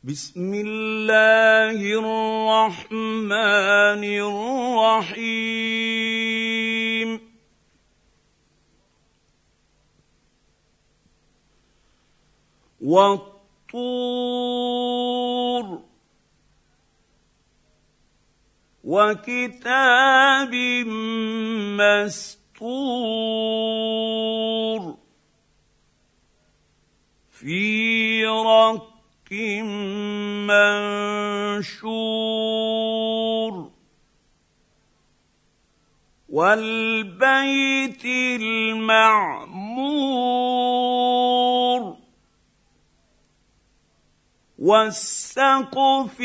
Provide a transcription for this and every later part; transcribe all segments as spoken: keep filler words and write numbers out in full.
بسم الله الرحمن الرحيم والطور وكتاب مسطور في رق منشور والبيت المعمور والسقف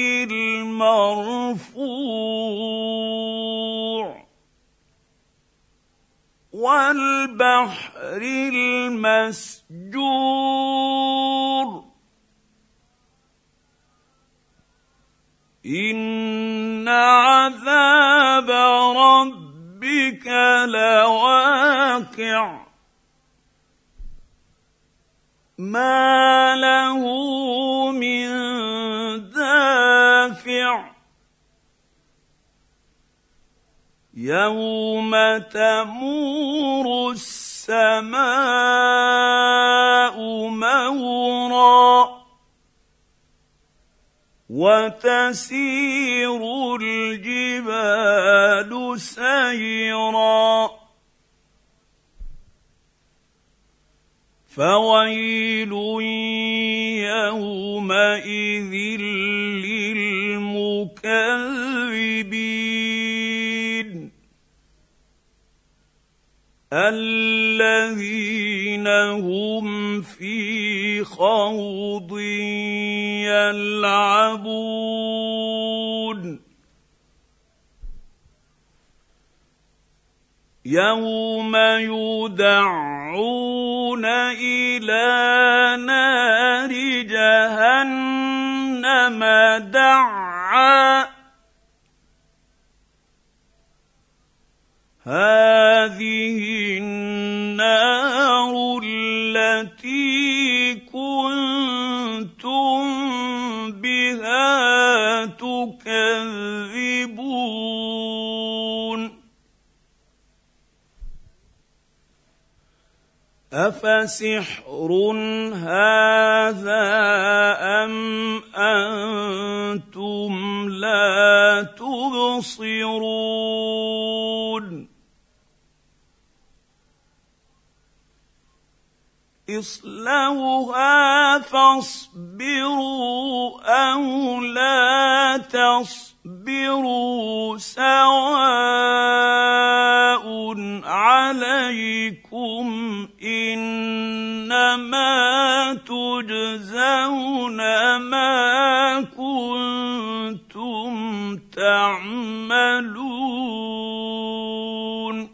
المرفوع والبحر المسجور إن عذاب ربك لواقع ما له من دافع يوم تمور السماء مورا وتسير الجبال سيرا فويل يومئذ للمكذبين الذين هم في خوض يلعبون يوم يدعون إلى نار جهنم دعا هذه النار التي كنتم بها تكذبون أفسحر هذا أم أنتم لا تبصرون اصلوها فاصبروا أو لا تصبروا سواء عليكم إنما تجزون ما كنتم تعملون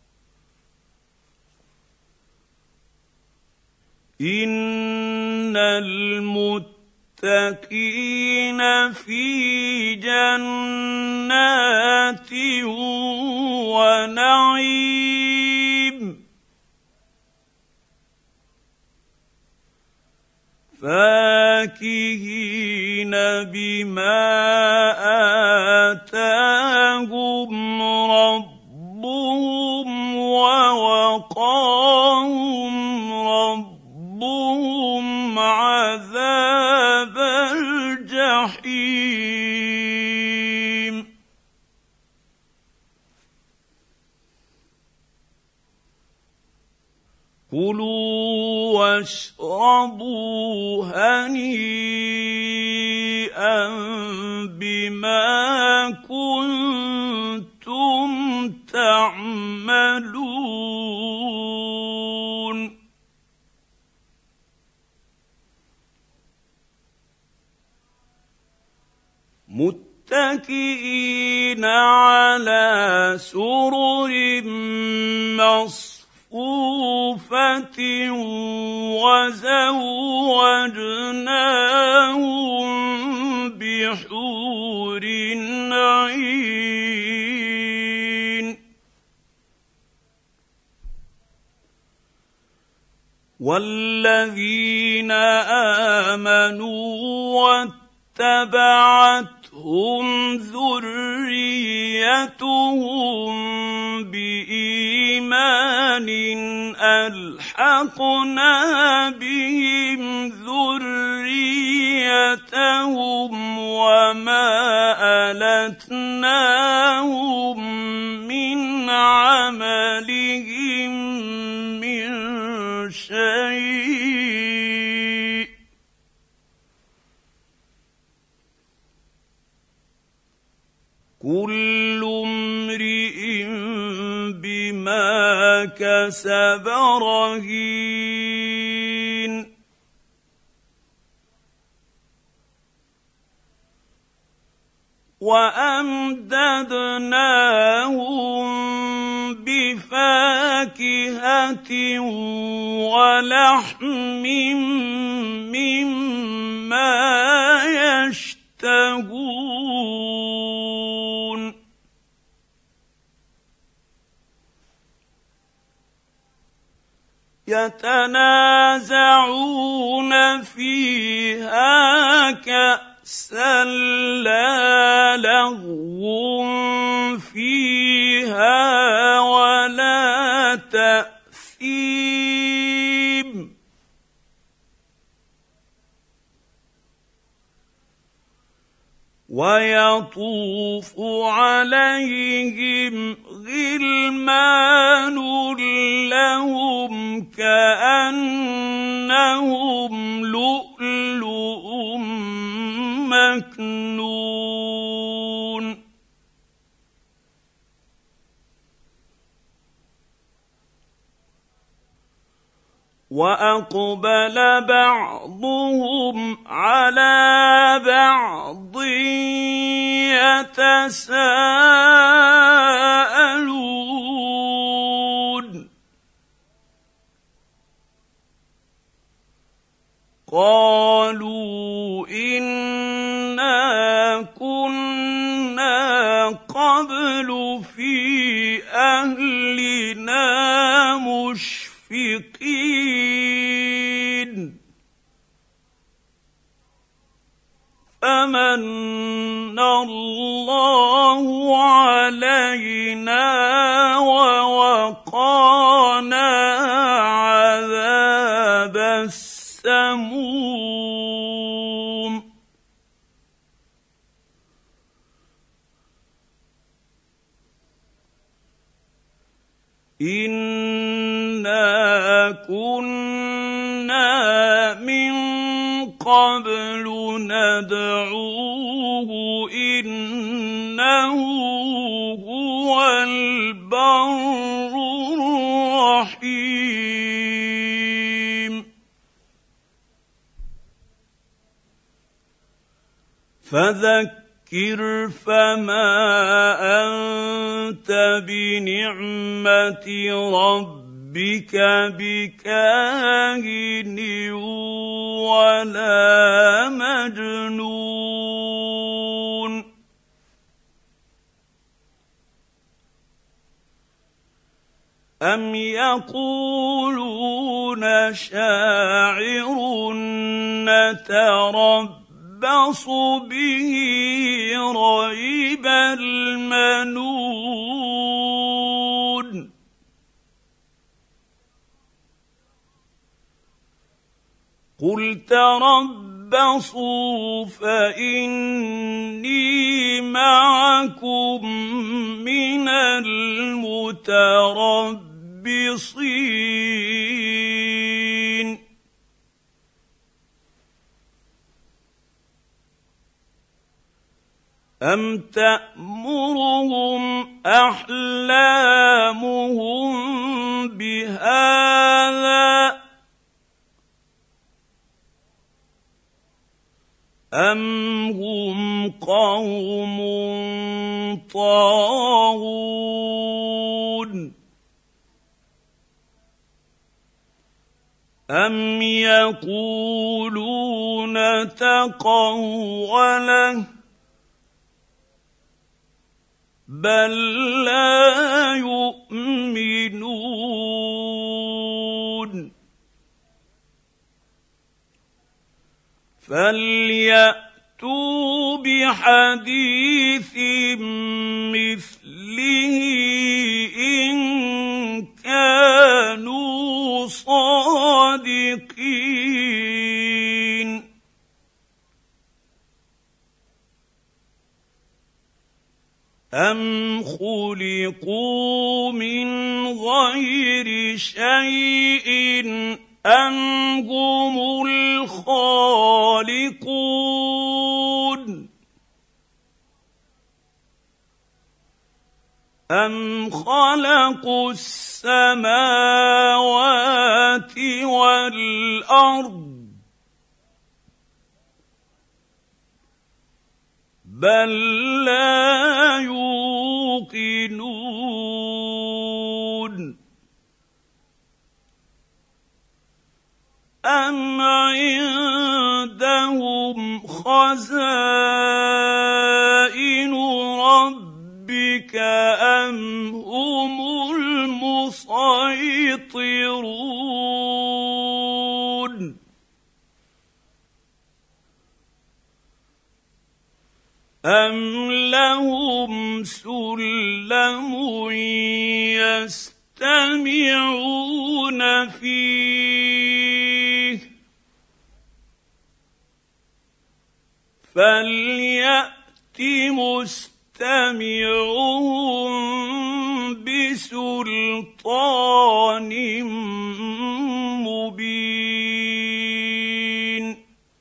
إن المتقين في جنات ونعيم فاكهين بما آتاهم ربهم ووقاهم ربهم عذاب الجحيم كلوا واشربوا هنيئا بما كنتم تعملون متكئين على سرر مصفوفة وزوجناهم بحور عين والذين آمنوا اتبعتهم ذريتهم بإيمان ألحقنا بهم ذريتهم وما ألتناهم من عملهم من شيء كل امرئ بما كسب رهين وأمددناهم بفاكهة ولحم مما يشتهون يتنازعون فيها كأسا لا لغو فيها ولا تأثيم ويطوف عليهم غلمان لهم كأنهم لؤلؤ مكنون وأقبل بعضهم على بعض يتساءلون قالوا إنا كنا قبل في أهلنا مشفقين فمن الله علينا ووقانا عذاب السموم إنا كنا من قبل ندعوه إنه هو البر الرحيم فذكر فما أنت بنعمة ربك بكاهن ولا مجنون أم يقولون شاعر نتربص به ريب المنون قل تربصوا فإني معكم من المتربصين أم تأمرهم أحلامهم بهذا أم هم قوم طاغون أم يقولون تقوله بل لا يؤمنون فليأتوا فَأْتُوا بِحَدِيثٍ مِّثْلِهِ إِن كَانُوا صَادِقِينَ أَمْ خُلِقُوا مِنْ غَيْرِ شَيْءٍ أَمْ هُمُ الْخَالِقُونَ أَمْ خَلَقُوا السَّمَاوَاتِ وَالْأَرْضَ بَل لَّا يُوقِنُونَ أَمْ عِندَهُمْ خَزَائِنُ رَبِّكَ أَمْ هُمُ الْمُصَيْطِرُونَ أَمْ لَهُمْ سُلَّمٌ يَسْتَمِعُونَ فِيهِ فَلْيَأْتِ مُسْتَمِعُهُم بِسُلْطَانٍ مُّبِينٍ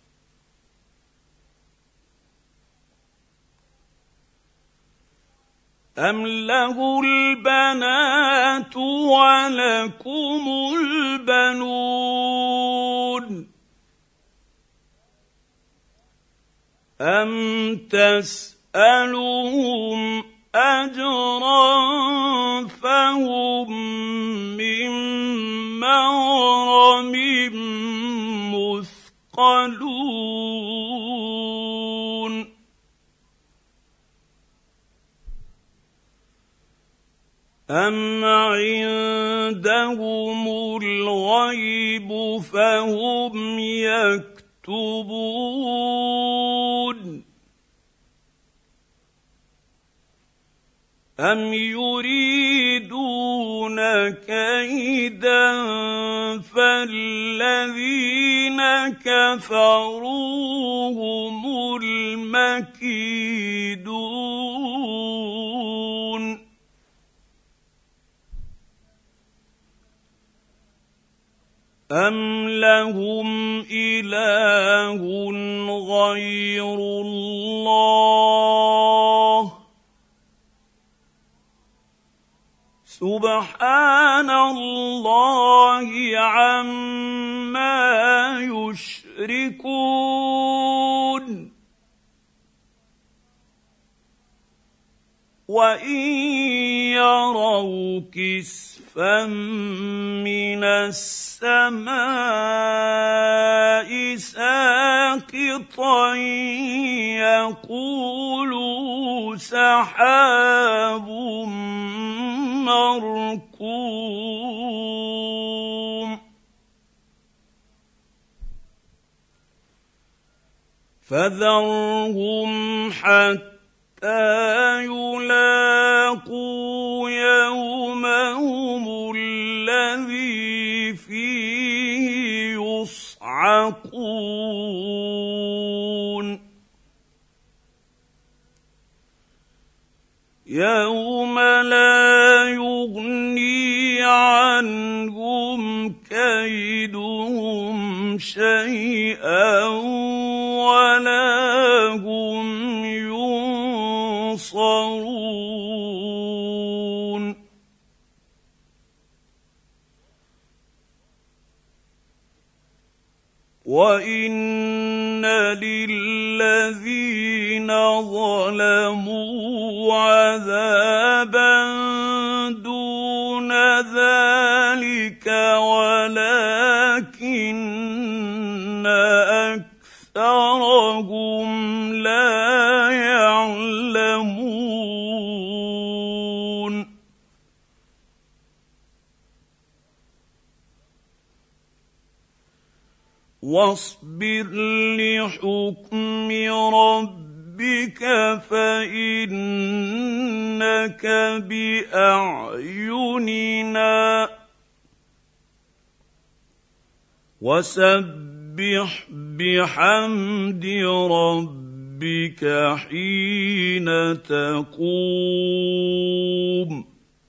أَمْ لَهُ الْبَنَاتُ وَلَكُمُ الْبَنُونَ أَمْ تَسْأَلُهُمْ أَجْرًا فَهُم مِّن مَّغْرَمٍ مُّثْقَلُونَ أَمْ عِندَهُمُ الْغَيْبُ فَهُمْ يَكْتُبُونَ أَمْ يُرِيدُونَ كَيْدًا فَالَّذِينَ كَفَرُوا هُمُ الْمَكِيدُونَ أَمْ لَهُمْ إِلَٰهٌ غَيْرُ اللَّهِ سُبْحَانَ اللَّهِ عَمَّا يُشْرِكُونَ وَإِن يَرَوْا كِسْفًا مِّنَ السَّمَاءِ سَاقِطًا يَقُولُوا سَحَابٌ مَّرْكُومٌ فَذَرْهُمْ حَتَّىٰ يُلَاقُوا يَوْمَهُمُ الَّذِي فِيهِ يُصْعَقُونَ يَوْمَ لَا يُغْنِي عَنْهُمْ كَيْدُهُمْ شَيْئًا وَلَا هُمْ يُنصَرُونَ وَإِنَّ لِلَّذِينَ ظَلَمُوا عَذَابًا دُونَ ذَلِكَ وَلَٰكِنَّ أَكْثَرَهُمْ لَا يَعْلَمُونَ واصبر لحكم ربك فإنك بأعيننا وسبح بحمد ربك حين تقوم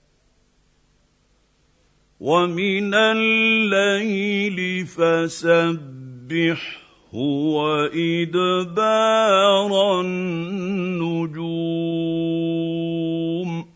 ومن الليل فسبحه وإدبار النجوم